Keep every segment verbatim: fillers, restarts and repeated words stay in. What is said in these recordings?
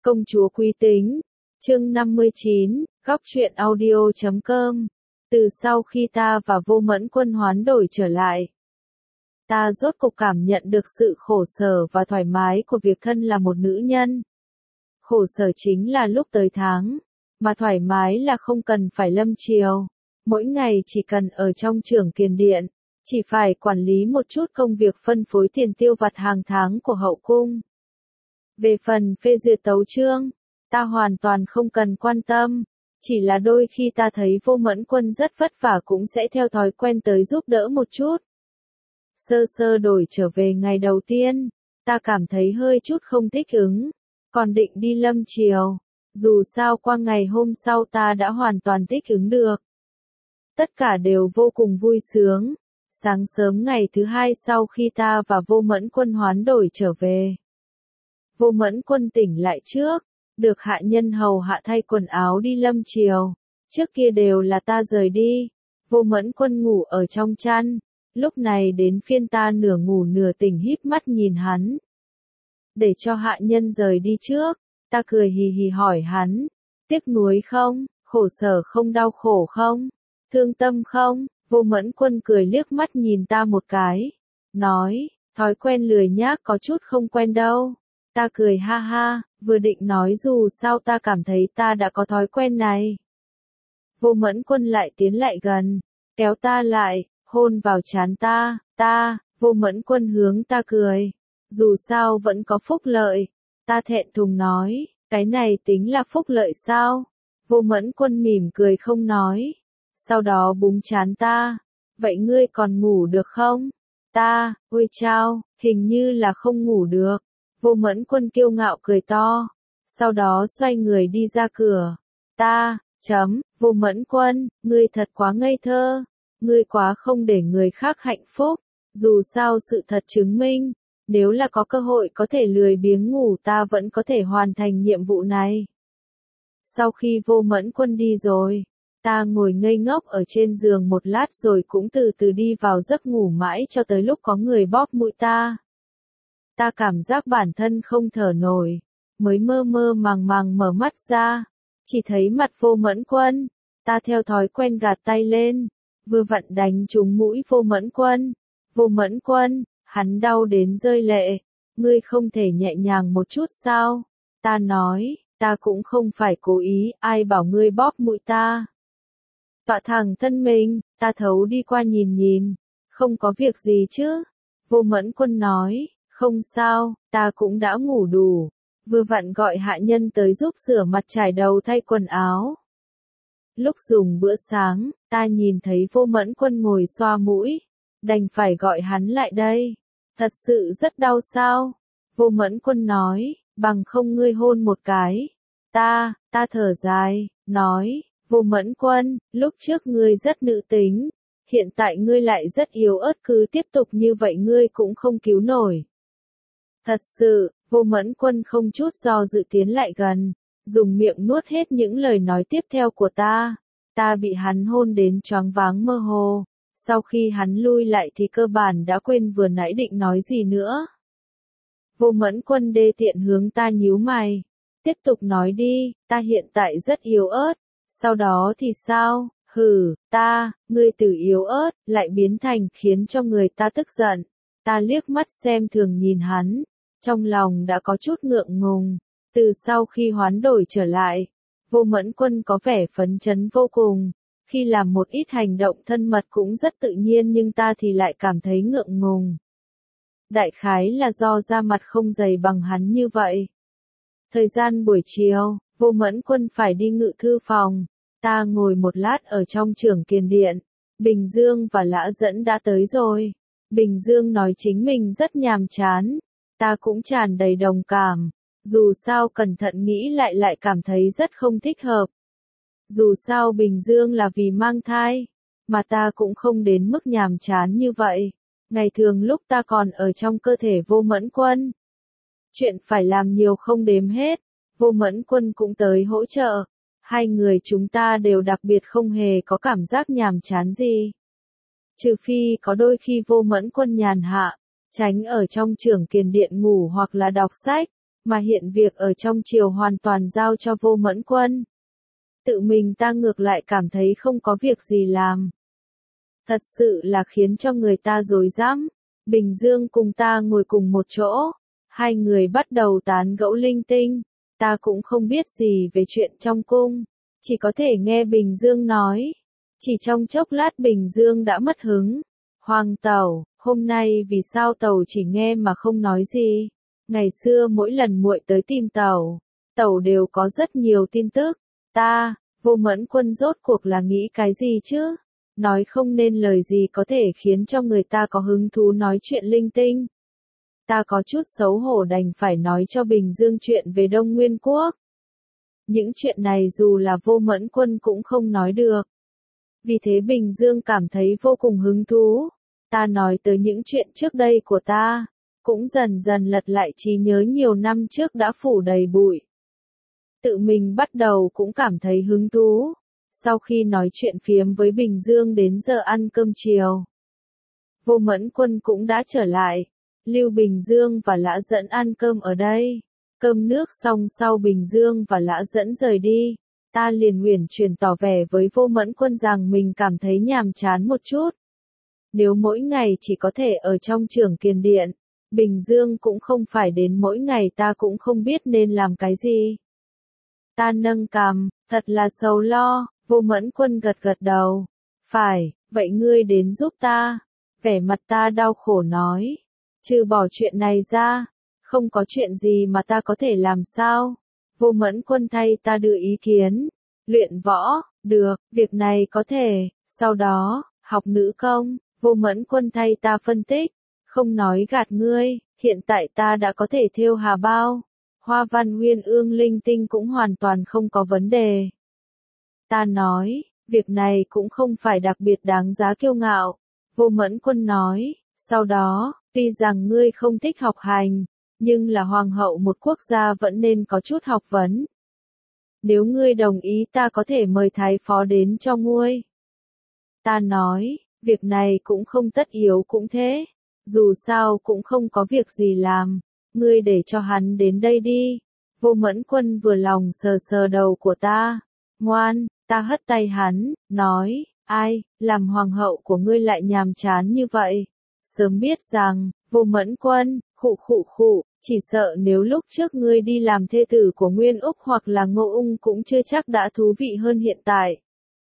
Công chúa Quý Tính, chương năm mươi chín, góc truyện audio chấm com. Từ sau khi ta và Vô Mẫn Quân hoán đổi trở lại, ta rốt cục cảm nhận được sự khổ sở và thoải mái của việc thân là một nữ nhân. Khổ sở chính là lúc tới tháng, mà thoải mái là không cần phải lâm triều. Mỗi ngày chỉ cần ở trong Trưởng Kiền Điện, chỉ phải quản lý một chút công việc phân phối tiền tiêu vặt hàng tháng của hậu cung. Về phần phê duyệt tấu chương, ta hoàn toàn không cần quan tâm, chỉ là đôi khi ta thấy Vô Mẫn Quân rất vất vả cũng sẽ theo thói quen tới giúp đỡ một chút. Sơ sơ đổi trở về ngày đầu tiên, ta cảm thấy hơi chút không thích ứng, còn định đi lâm triều, dù sao qua ngày hôm sau ta đã hoàn toàn thích ứng được. Tất cả đều vô cùng vui sướng. Sáng sớm ngày thứ hai sau khi ta và Vô Mẫn Quân hoán đổi trở về, Vô Mẫn Quân tỉnh lại trước, được hạ nhân hầu hạ thay quần áo đi lâm triều. Trước kia đều là ta rời đi, Vô Mẫn Quân ngủ ở trong chăn, lúc này đến phiên ta nửa ngủ nửa tỉnh híp mắt nhìn hắn. Để cho hạ nhân rời đi trước, ta cười hì hì hỏi hắn, tiếc nuối không, khổ sở không, đau khổ không, thương tâm không? Vô Mẫn Quân cười liếc mắt nhìn ta một cái, nói, thói quen lười nhác có chút không quen đâu. Ta cười ha ha, vừa định nói dù sao ta cảm thấy ta đã có thói quen này. Vô Mẫn Quân lại tiến lại gần, kéo ta lại, hôn vào trán ta, ta, Vô Mẫn Quân hướng ta cười, dù sao vẫn có phúc lợi. Ta thẹn thùng nói, cái này tính là phúc lợi sao? Vô Mẫn Quân mỉm cười không nói, sau đó búng trán ta, vậy ngươi còn ngủ được không? Ta, ôi chao, hình như là không ngủ được. Vô Mẫn Quân kiêu ngạo cười to, sau đó xoay người đi ra cửa. Ta, chấm, Vô Mẫn Quân, ngươi thật quá ngây thơ, ngươi quá không để người khác hạnh phúc. Dù sao sự thật chứng minh, nếu là có cơ hội có thể lười biếng ngủ ta vẫn có thể hoàn thành nhiệm vụ này. Sau khi Vô Mẫn Quân đi rồi, ta ngồi ngây ngốc ở trên giường một lát rồi cũng từ từ đi vào giấc ngủ mãi cho tới lúc có người bóp mũi ta. Ta cảm giác bản thân không thở nổi, mới mơ mơ màng màng mở mắt ra, chỉ thấy mặt Vô Mẫn Quân. Ta theo thói quen gạt tay lên, vừa vặn đánh trúng mũi Vô Mẫn Quân. Vô Mẫn Quân, hắn đau đến rơi lệ, ngươi không thể nhẹ nhàng một chút sao? Ta nói, ta cũng không phải cố ý, ai bảo ngươi bóp mũi ta. Tọa thẳng thân mình, ta thấu đi qua nhìn nhìn, không có việc gì chứ? Vô Mẫn Quân nói, không sao, ta cũng đã ngủ đủ, vừa vặn gọi hạ nhân tới giúp rửa mặt trải đầu thay quần áo. Lúc dùng bữa sáng, ta nhìn thấy Vô Mẫn Quân ngồi xoa mũi, đành phải gọi hắn lại đây. Thật sự rất đau sao? Vô Mẫn Quân nói, bằng không ngươi hôn một cái. Ta, ta thở dài, nói, Vô Mẫn Quân, lúc trước ngươi rất nữ tính, hiện tại ngươi lại rất yếu ớt, cứ tiếp tục như vậy ngươi cũng không cứu nổi. Thật sự, Vô Mẫn Quân không chút do dự tiến lại gần, dùng miệng nuốt hết những lời nói tiếp theo của ta. Ta bị hắn hôn đến choáng váng mơ hồ, sau khi hắn lui lại thì cơ bản đã quên vừa nãy định nói gì nữa. Vô Mẫn Quân đê tiện hướng ta nhíu mày, tiếp tục nói đi, ta hiện tại rất yếu ớt, sau đó thì sao? Hừ, ta, ngươi từ yếu ớt, lại biến thành khiến cho người ta tức giận. Ta liếc mắt xem thường nhìn hắn, trong lòng đã có chút ngượng ngùng. Từ sau khi hoán đổi trở lại, Vô Mẫn Quân có vẻ phấn chấn vô cùng, khi làm một ít hành động thân mật cũng rất tự nhiên, nhưng ta thì lại cảm thấy ngượng ngùng. Đại khái là do da mặt không dày bằng hắn như vậy. Thời gian buổi chiều, Vô Mẫn Quân phải đi ngự thư phòng. Ta ngồi một lát ở trong Trưởng Kiền Điện, Bình Dương và Lã Dẫn đã tới rồi. Bình Dương nói chính mình rất nhàm chán, ta cũng tràn đầy đồng cảm, dù sao cẩn thận nghĩ lại lại cảm thấy rất không thích hợp. Dù sao Bình Dương là vì mang thai, mà ta cũng không đến mức nhàm chán như vậy. Ngày thường lúc ta còn ở trong cơ thể Vô Mẫn Quân, chuyện phải làm nhiều không đếm hết, Vô Mẫn Quân cũng tới hỗ trợ. Hai người chúng ta đều đặc biệt không hề có cảm giác nhàm chán gì. Trừ phi có đôi khi Vô Mẫn Quân nhàn hạ, tránh ở trong Trưởng Kiền Điện ngủ hoặc là đọc sách, mà hiện việc ở trong triều hoàn toàn giao cho Vô Mẫn Quân. Tự mình ta ngược lại cảm thấy không có việc gì làm. Thật sự là khiến cho người ta rối rắm. Bình Dương cùng ta ngồi cùng một chỗ, hai người bắt đầu tán gẫu linh tinh, ta cũng không biết gì về chuyện trong cung, chỉ có thể nghe Bình Dương nói. Chỉ trong chốc lát Bình Dương đã mất hứng. Hoàng tẩu, hôm nay vì sao tẩu chỉ nghe mà không nói gì? Ngày xưa mỗi lần muội tới tìm tẩu, tẩu đều có rất nhiều tin tức. Ta, Vô Mẫn Quân rốt cuộc là nghĩ cái gì chứ? Nói không nên lời gì có thể khiến cho người ta có hứng thú nói chuyện linh tinh. Ta có chút xấu hổ đành phải nói cho Bình Dương chuyện về Đông Nguyên Quốc. Những chuyện này dù là Vô Mẫn Quân cũng không nói được. Vì thế Bình Dương cảm thấy vô cùng hứng thú. Ta nói tới những chuyện trước đây của ta, cũng dần dần lật lại trí nhớ nhiều năm trước đã phủ đầy bụi. Tự mình bắt đầu cũng cảm thấy hứng thú. Sau khi nói chuyện phiếm với Bình Dương đến giờ ăn cơm chiều, Vô Mẫn Quân cũng đã trở lại. Lưu Bình Dương và Lã Dẫn ăn cơm ở đây. Cơm nước xong sau Bình Dương và Lã Dẫn rời đi, ta liền uyển chuyển tỏ vẻ với Vô Mẫn Quân rằng mình cảm thấy nhàm chán một chút. Nếu mỗi ngày chỉ có thể ở trong Trưởng Kiền Điện, Bình Dương cũng không phải đến mỗi ngày ta cũng không biết nên làm cái gì. Ta nâng cằm, thật là sầu lo. Vô Mẫn Quân gật gật đầu. Phải, vậy ngươi đến giúp ta. Vẻ mặt ta đau khổ nói. Trừ bỏ chuyện này ra, không có chuyện gì mà ta có thể làm sao? Vô Mẫn Quân thay ta đưa ý kiến. Luyện võ, được, việc này có thể. Sau đó, học nữ công. Vô Mẫn Quân thay ta phân tích. Không nói gạt ngươi, hiện tại ta đã có thể thêu hà bao. Hoa văn uyên ương linh tinh cũng hoàn toàn không có vấn đề. Ta nói, việc này cũng không phải đặc biệt đáng giá kiêu ngạo. Vô Mẫn Quân nói, sau đó, tuy rằng ngươi không thích học hành, nhưng là hoàng hậu một quốc gia vẫn nên có chút học vấn. Nếu ngươi đồng ý ta có thể mời thái phó đến cho ngươi. Ta nói, việc này cũng không tất yếu cũng thế. Dù sao cũng không có việc gì làm, ngươi để cho hắn đến đây đi. Vô Mẫn Quân vừa lòng sờ sờ đầu của ta. Ngoan, ta hất tay hắn, nói, ai, làm hoàng hậu của ngươi lại nhàm chán như vậy. Sớm biết rằng, Vô Mẫn Quân, khụ khụ khụ, chỉ sợ nếu lúc trước ngươi đi làm thê tử của Nguyên Úc hoặc là Ngô Ung cũng chưa chắc đã thú vị hơn hiện tại.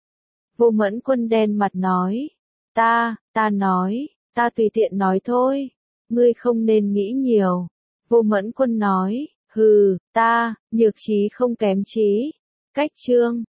Vô Mẫn Quân đen mặt nói, ta, ta nói, ta tùy tiện nói thôi, ngươi không nên nghĩ nhiều. Vô Mẫn Quân nói, hừ, ta, nhược trí không kém trí. Cách chương